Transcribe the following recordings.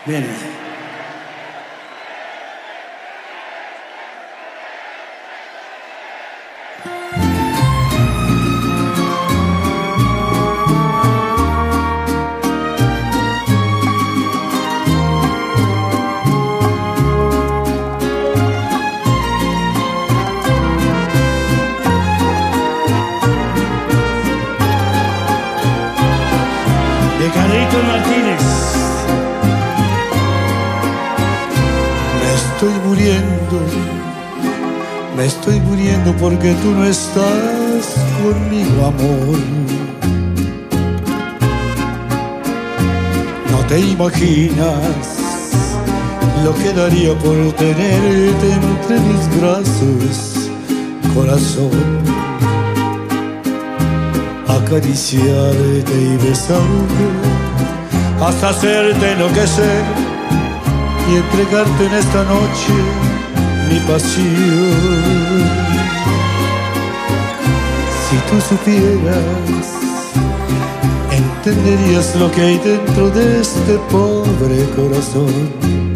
Viene. De Carlitos Martínez. Me estoy muriendo porque tú no estás conmigo, amor. No te imaginas lo que daría por tenerte entre mis brazos, corazón. Acariciarte y besarte hasta hacerte enloquecer y entregarte en esta noche mi pasión. Si tú supieras, entenderías lo que hay dentro de este pobre corazón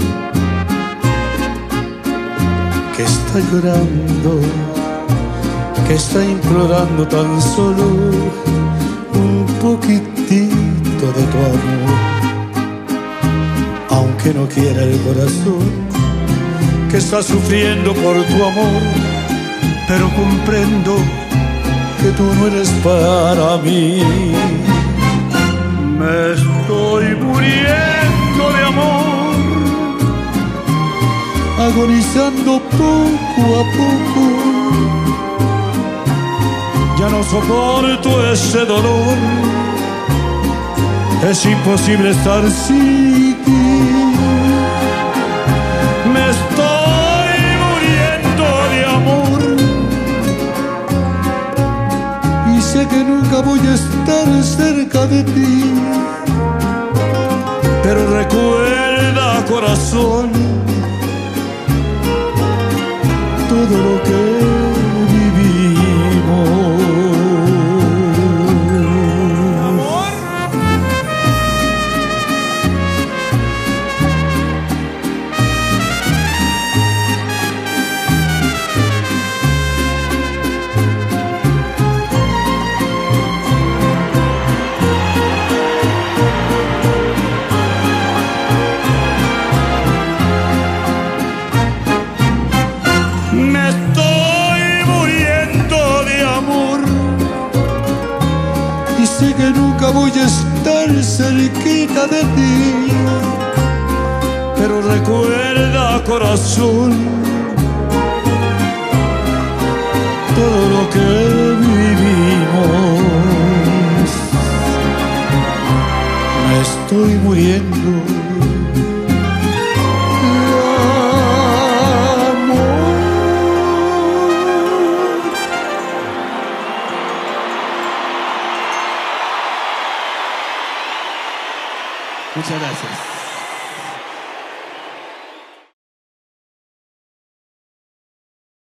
que está llorando, que está implorando tan solo un poquitito de tu amor. Aunque no quiera el corazón que está sufriendo por tu amor, pero comprendo que tú no eres para mí. Me estoy muriendo de amor, agonizando poco a poco. Ya no soporto ese dolor, es imposible estar sin ti. Me estoy muriendo de amor y sé que nunca voy a estar cerca de ti. Pero recuerda, corazón, todo lo que vivimos. Me estoy muriendo de amor y sé que nunca voy a estar cerquita de ti. Pero recuerda, corazón, todo lo que vivimos. Me estoy muriendo. Muchas gracias.